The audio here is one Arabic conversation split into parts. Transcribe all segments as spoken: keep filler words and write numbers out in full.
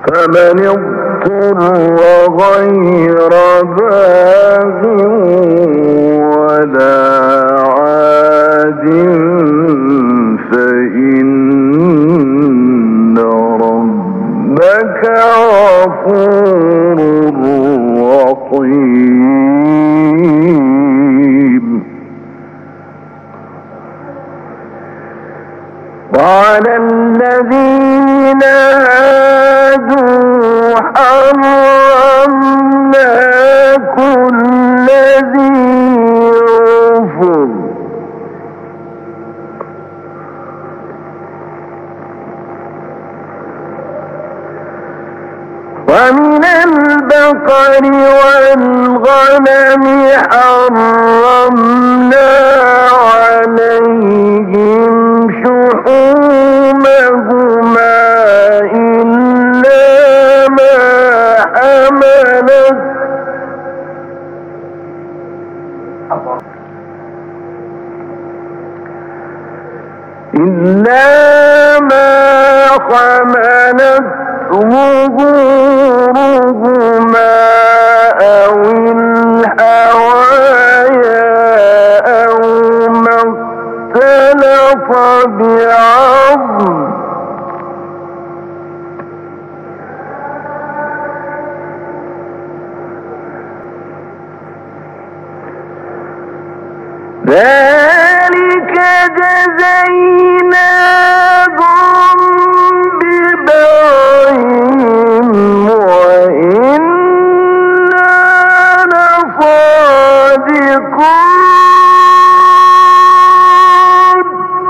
فمن اضطر غير باغ ولا عاد فإن ربك غفور رحيم. وعلى الذين هادوا حرمنا كل ذي ظفر ومن البقر والغنم حرمنا عليهم شحومهما إلا ما حملت إلا ما حملت ظهورهما أو الحوايا أو ما اختلط بعظم ذلك جزيناهم ببغيهم وإنا لصادقون.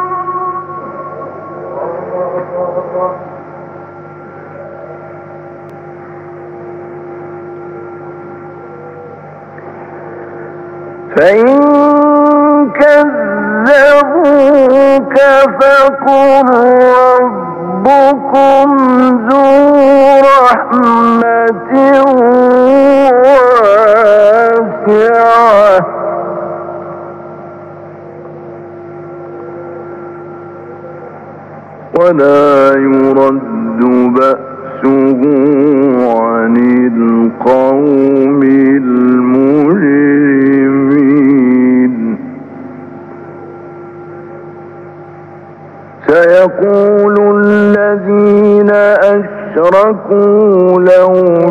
فإن كذبوك فقل ربكم ذو رحمة واسعة ولا يرد بأسه عن القوم المجرمين. سيقول الذين أشركوا لو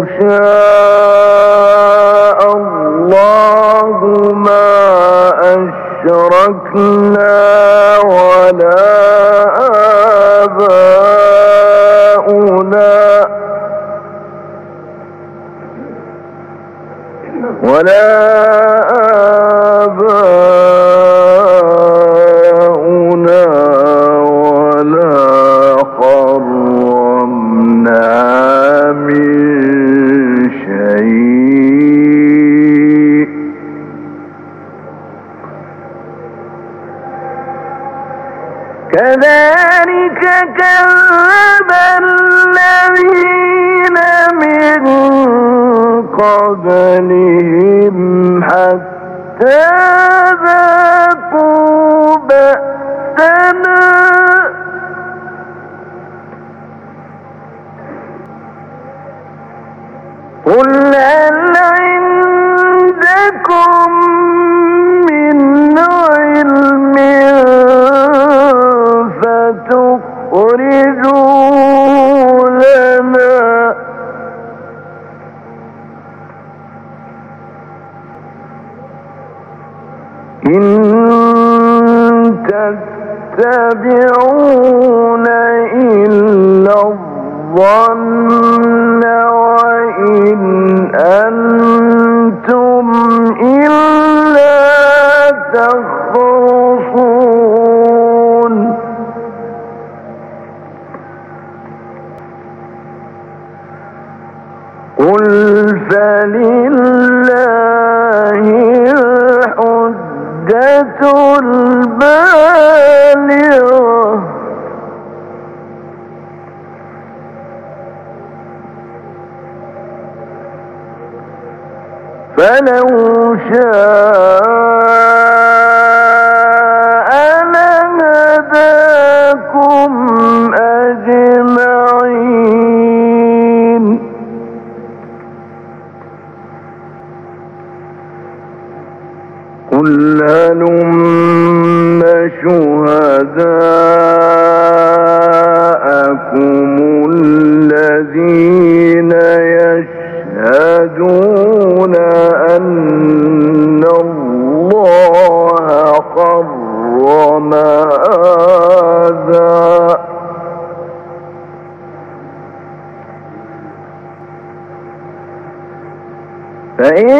شاء الله ما أشركنا ولا آباؤنا ولا آباؤنا ولا حرمنا من شيء كذلك كذب الذين من قبلهم حتى ذاقوا بأسنا قل هل عندكم من علم فتخرجوه لنا إن تتبعون إلا الظن وإن أنتم إلا تخرصون. قل فلله الحجة البالغة فلو شاء لهداكم أجمعين. هلم شهداءكم الذين يشهدون أن الله حرم هذا فإن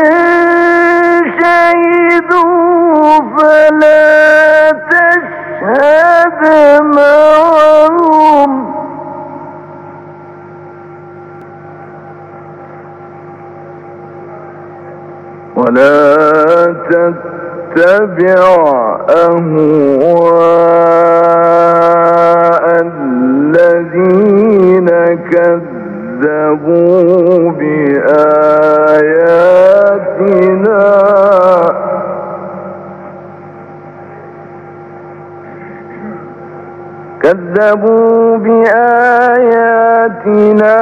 شهدوا فلا تشهد معهم ولا تتبع أهواء الذين كذبوا بآياتنا كذبوا بآياتنا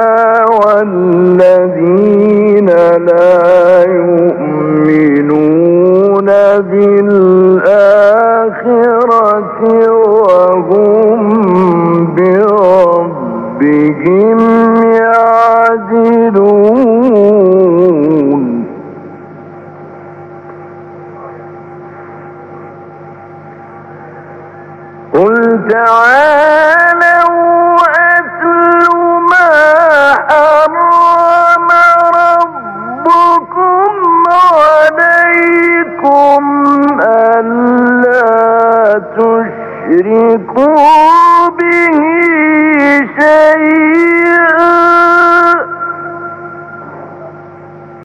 والذين لا يؤمنون بالآخرة وهم بربهم يعدلون قل تعالوا أتل ما حرم ربكم عليكم ألا تشركوا